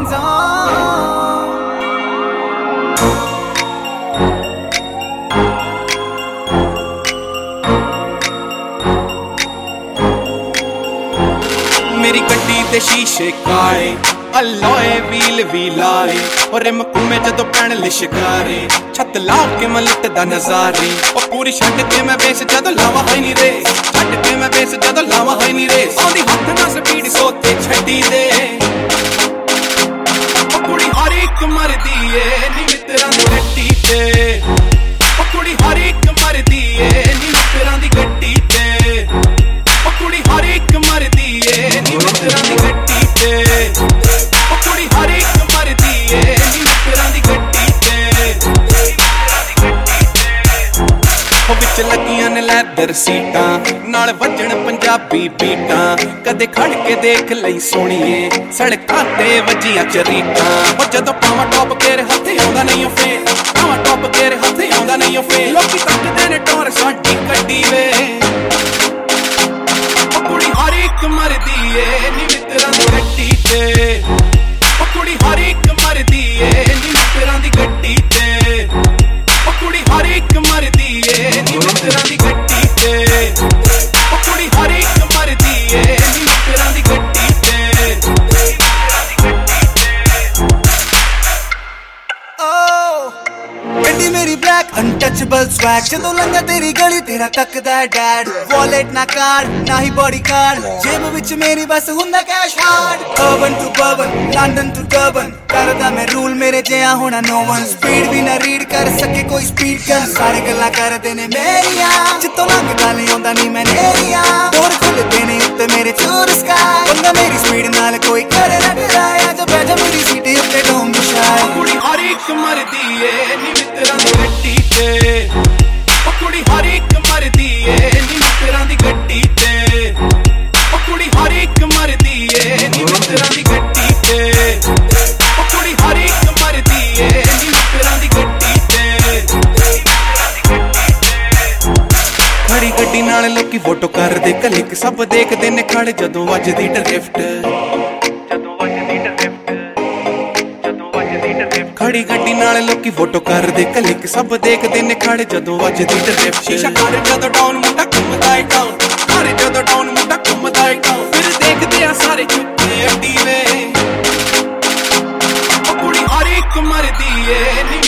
hands on. मेरी गड्डी ते शीशे काले अलोए व्हील भी लाए और रिम घूमे जदों पैण लिशकारे छत ला के मैं लुटदा नजारे और पूरी छड्ड के मैं बेस जदों लावा है नी रे छड्ड के मैं बेस जदों लावा है नी रे आंदी हथ ना स्पीड सोते छड्डी दे ओ कुड़ी हर एक मरदी ए नी मित्तरां दी गड्डी ते ओ कुड़ी हर एक मरदी ए नी मित्तरां दी गड्डी ते ओ कुड़ी हर एक मरदी ए नी मित्तरां दी गड्डी ते ओ कुड़ी हर एक मरदी ए नी मित्तरां दी गड्डी ते ओ विच लगियां ने लैदर सीटां नाल वजन पंजाबी बीटां कदे खड़ के देख लई सोहणीए सड़कां ते वजियां चरीटां ओ जदों पावां टॉप केर हत्थे आउंदा नहीं ओ फेर पावां टॉप केर हत्थे आउंदा नहीं ओ फेर लोकी तकदे ने टोर साडी कड्डी वे ओ कुड़ी हर एक मरदी ए नी मित्तरां दी गड्डी ते ओ कुड़ी हर एक मरदी ए नी मित्तरां दी गड्डी ते ओ कुड़ी हर एक मरदी ए नी मित्तरां दी गड्डी ते ओ कुड़ी हर एक मरदी ए नी मित्तरां दी गड्डी ते गड्डी मेरी ब्लैक अनटचेबल स्वैग जदों लंघा तेरी गली तेरा तकदा डैड वॉलेट ना कार्ड ना ही बॉडी कार्ड जेब विच मेरी बस हुंदा cash hard urban to bourbon London to Durban करदा मैं रूल मेरे जिहा होना नो वन स्पीड भी ना रीड कर सके कोई स्पीड गन सारे गल्लां करदे ने मेरियां जित्तों लंघदा नहीं आउंदा नहीं मैं नेरियां डोर खुलदे ने उत्ते मेरे चोर स्काई बंदा मेरी स्पीड नाल कोई करे ना डराया जब बैठा मेरी सीट उत्ते डोम बिछाए कुड़ी हर एक मरदी ए नी मित्तरां दी गड्डी ते ओ कुड़ी हर एक मरदी ए नी मित्तरां दी गड्डी ते ओ कुड़ी हर एक मरदी ए नी मित्तरां दी गड्डी ते ओ कुड़ी हर एक मरदी ए नी मित्तरां दी गड्डी ते खड़ी गड्डी नाल लोकी फोटो करदे क्लिक सब देखदे ने खड़े जदों वजदी ड्रिफ्ट खड़ी गड्डी नाल लोकी फोटो करदे क्लिक सब देखदे ने खड़े जदों वजदी ड्रिफ्ट शीशा कर जदों डाउन मुंडा घुमदा ए डाउन कर जदों डाउन मुंडा घुमदा ए डाउन फिर देखदे आ सारे चुप्पे अड्डी वे ओ कुड़ी हर एक मरदी ए नी